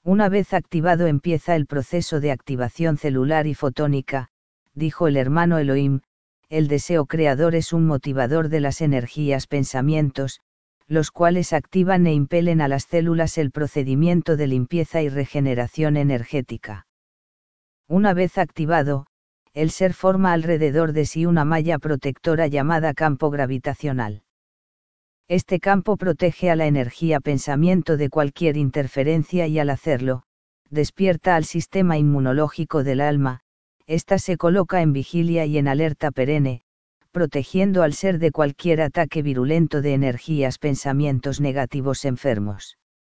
Una vez activado empieza el proceso de activación celular y fotónica, dijo el hermano Elohim. El deseo creador es un motivador de las energías pensamientos, los cuales activan e impelen a las células el procedimiento de limpieza y regeneración energética. Una vez activado, el ser forma alrededor de sí una malla protectora llamada campo gravitacional. Este campo protege a la energía pensamiento de cualquier interferencia y al hacerlo, despierta al sistema inmunológico del alma. Esta se coloca en vigilia y en alerta perenne, protegiendo al ser de cualquier ataque virulento de energías pensamientos negativos enfermos.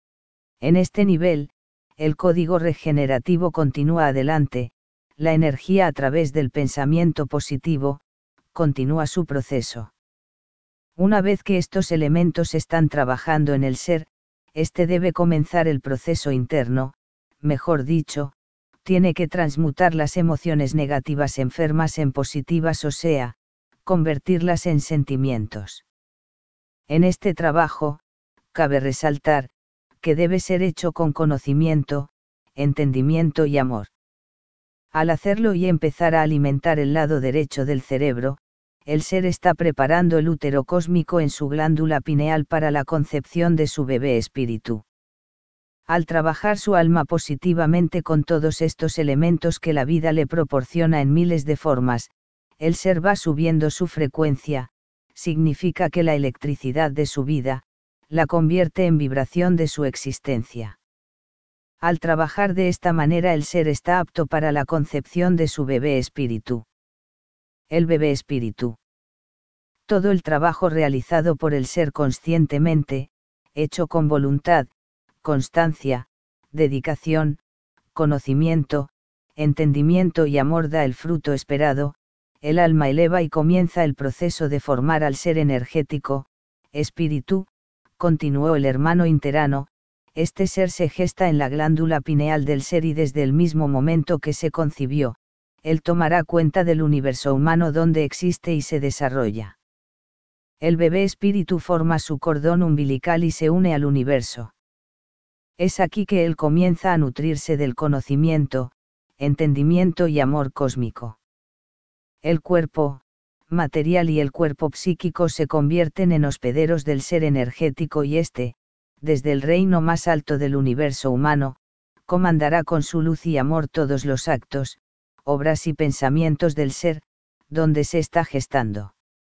En este nivel, el código regenerativo continúa adelante, la energía a través del pensamiento positivo, continúa su proceso. Una vez que estos elementos están trabajando en el ser, este debe comenzar el proceso interno, mejor dicho, tiene que transmutar las emociones negativas enfermas en positivas, o sea, convertirlas en sentimientos. En este trabajo, cabe resaltar, que debe ser hecho con conocimiento, entendimiento y amor. Al hacerlo y empezar a alimentar el lado derecho del cerebro, el ser está preparando el útero cósmico en su glándula pineal para la concepción de su bebé espíritu. Al trabajar su alma positivamente con todos estos elementos que la vida le proporciona en miles de formas, el ser va subiendo su frecuencia, significa que la electricidad de su vida, la convierte en vibración de su existencia. Al trabajar de esta manera el ser está apto para la concepción de su bebé espíritu. El bebé espíritu. Todo el trabajo realizado por el ser conscientemente, hecho con voluntad, constancia, dedicación, conocimiento, entendimiento y amor da el fruto esperado. El alma eleva y comienza el proceso de formar al ser energético, espíritu, continuó el hermano interano. Este ser se gesta en la glándula pineal del ser y desde el mismo momento que se concibió, él tomará cuenta del universo humano donde existe y se desarrolla. El bebé espíritu forma su cordón umbilical y se une al universo. Es aquí que él comienza a nutrirse del conocimiento, entendimiento y amor cósmico. El cuerpo material y el cuerpo psíquico se convierten en hospederos del ser energético y éste, desde el reino más alto del universo humano, comandará con su luz y amor todos los actos, obras y pensamientos del ser, donde se está gestando.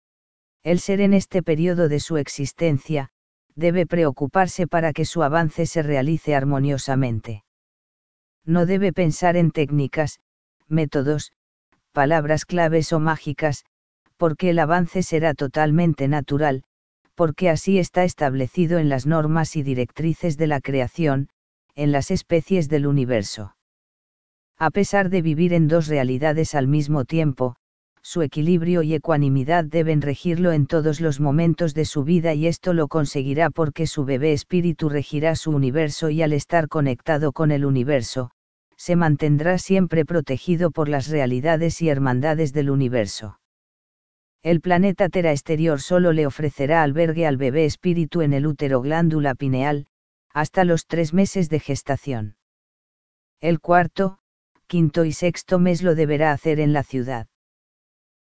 El ser en este periodo de su existencia, debe preocuparse para que su avance se realice armoniosamente. No debe pensar en técnicas, métodos, palabras claves o mágicas, porque el avance será totalmente natural, porque así está establecido en las normas y directrices de la creación, en las especies del universo. A pesar de vivir en dos realidades al mismo tiempo, su equilibrio y ecuanimidad deben regirlo en todos los momentos de su vida y esto lo conseguirá porque su bebé espíritu regirá su universo y al estar conectado con el universo, se mantendrá siempre protegido por las realidades y hermandades del universo. El planeta Tera exterior solo le ofrecerá albergue al bebé espíritu en el útero glándula pineal, hasta los 3 meses de gestación. El cuarto, quinto y sexto mes lo deberá hacer en la ciudad.